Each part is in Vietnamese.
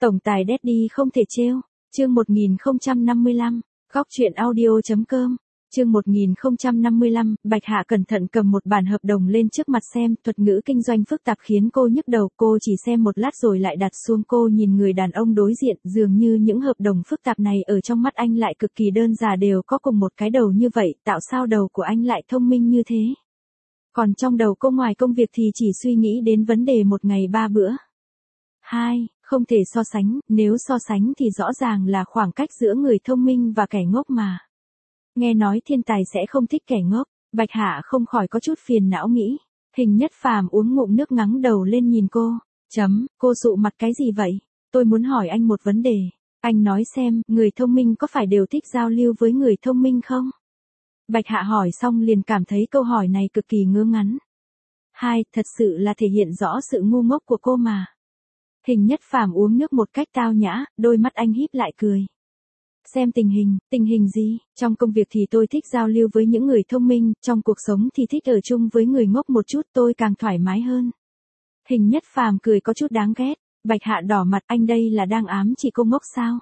Tổng tài Daddy không thể trêu. Chương 1055, góc truyện audio.com. Chương 1055, Bạch Hạ cẩn thận cầm một bản hợp đồng lên trước mặt xem, thuật ngữ kinh doanh phức tạp khiến cô nhức đầu, cô chỉ xem một lát rồi lại đặt xuống. Cô nhìn người đàn ông đối diện, dường như những hợp đồng phức tạp này ở trong mắt anh lại cực kỳ đơn giản, đều có cùng một cái đầu như vậy, tạo sao đầu của anh lại thông minh như thế. Còn trong đầu cô ngoài công việc thì chỉ suy nghĩ đến vấn đề một ngày 3 bữa. 2. Không thể so sánh, nếu so sánh thì rõ ràng là khoảng cách giữa người thông minh và kẻ ngốc mà. Nghe nói thiên tài sẽ không thích kẻ ngốc, Bạch Hạ không khỏi có chút phiền não nghĩ. Hình Nhất Phàm uống ngụm nước ngắng đầu lên nhìn cô. Cô sụ mặt cái gì vậy? Tôi muốn hỏi anh một vấn đề. Anh nói xem, người thông minh có phải đều thích giao lưu với người thông minh không? Bạch Hạ hỏi xong liền cảm thấy câu hỏi này cực kỳ ngớ ngẩn. 2. Thật sự là thể hiện rõ sự ngu ngốc của cô mà. Hình Nhất Phàm uống nước một cách tao nhã, đôi mắt anh híp lại cười. Xem tình hình gì? Trong công việc thì tôi thích giao lưu với những người thông minh, trong cuộc sống thì thích ở chung với người ngốc một chút, tôi càng thoải mái hơn. Hình Nhất Phàm cười có chút đáng ghét. Bạch Hạ đỏ mặt, anh đây là đang ám chỉ cô ngốc sao?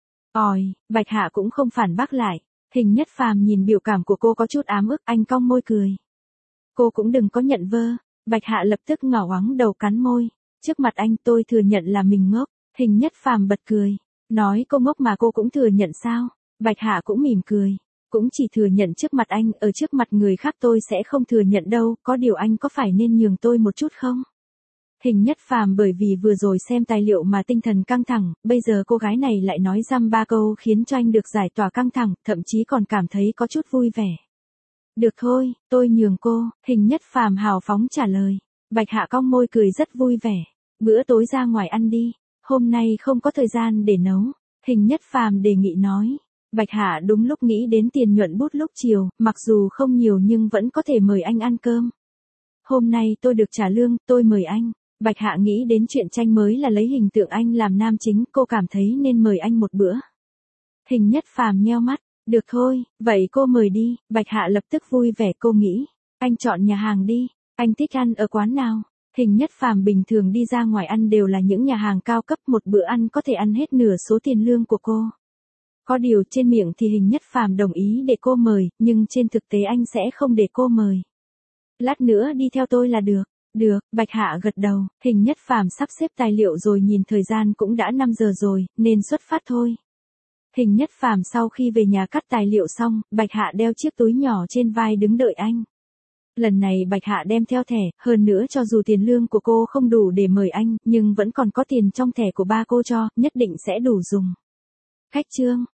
Bạch Hạ cũng không phản bác lại. Hình Nhất Phàm nhìn biểu cảm của cô có chút ám ức, anh cong môi cười. Cô cũng đừng có nhận vơ. Bạch Hạ lập tức ngỏ ngoắng đầu cắn môi. Trước mặt anh tôi thừa nhận là mình ngốc. Hình Nhất Phàm bật cười. Nói cô ngốc mà cô cũng thừa nhận sao? Bạch Hạ cũng mỉm cười. Cũng chỉ thừa nhận trước mặt anh, ở trước mặt người khác tôi sẽ không thừa nhận đâu, có điều anh có phải nên nhường tôi một chút không? Hình Nhất Phàm bởi vì vừa rồi xem tài liệu mà tinh thần căng thẳng, bây giờ cô gái này lại nói dăm ba câu khiến cho anh được giải tỏa căng thẳng, thậm chí còn cảm thấy có chút vui vẻ. Được thôi, tôi nhường cô, Hình Nhất Phàm hào phóng trả lời. Bạch Hạ cong môi cười rất vui vẻ. Bữa tối ra ngoài ăn đi, hôm nay không có thời gian để nấu. Hình Nhất Phàm đề nghị nói. Bạch Hạ đúng lúc nghĩ đến tiền nhuận bút lúc chiều, mặc dù không nhiều nhưng vẫn có thể mời anh ăn cơm. Hôm nay tôi được trả lương, tôi mời anh. Bạch Hạ nghĩ đến chuyện tranh mới là lấy hình tượng anh làm nam chính, cô cảm thấy nên mời anh một bữa. Hình Nhất Phàm nheo mắt. Được thôi, vậy cô mời đi. Bạch Hạ lập tức vui vẻ, cô nghĩ. Anh chọn nhà hàng đi. Anh thích ăn ở quán nào? Hình Nhất Phàm bình thường đi ra ngoài ăn đều là những nhà hàng cao cấp, một bữa ăn có thể ăn hết nửa số tiền lương của cô. Có điều trên miệng thì Hình Nhất Phàm đồng ý để cô mời, nhưng trên thực tế anh sẽ không để cô mời. Lát nữa đi theo tôi là được. Được, Bạch Hạ gật đầu. Hình Nhất Phàm sắp xếp tài liệu rồi nhìn thời gian cũng đã 5 giờ rồi, nên xuất phát thôi. Hình Nhất Phàm sau khi về nhà cắt tài liệu xong, Bạch Hạ đeo chiếc túi nhỏ trên vai đứng đợi anh. Lần này Bạch Hạ đem theo thẻ, hơn nữa cho dù tiền lương của cô không đủ để mời anh, nhưng vẫn còn có tiền trong thẻ của ba cô cho, nhất định sẽ đủ dùng. Khách trương,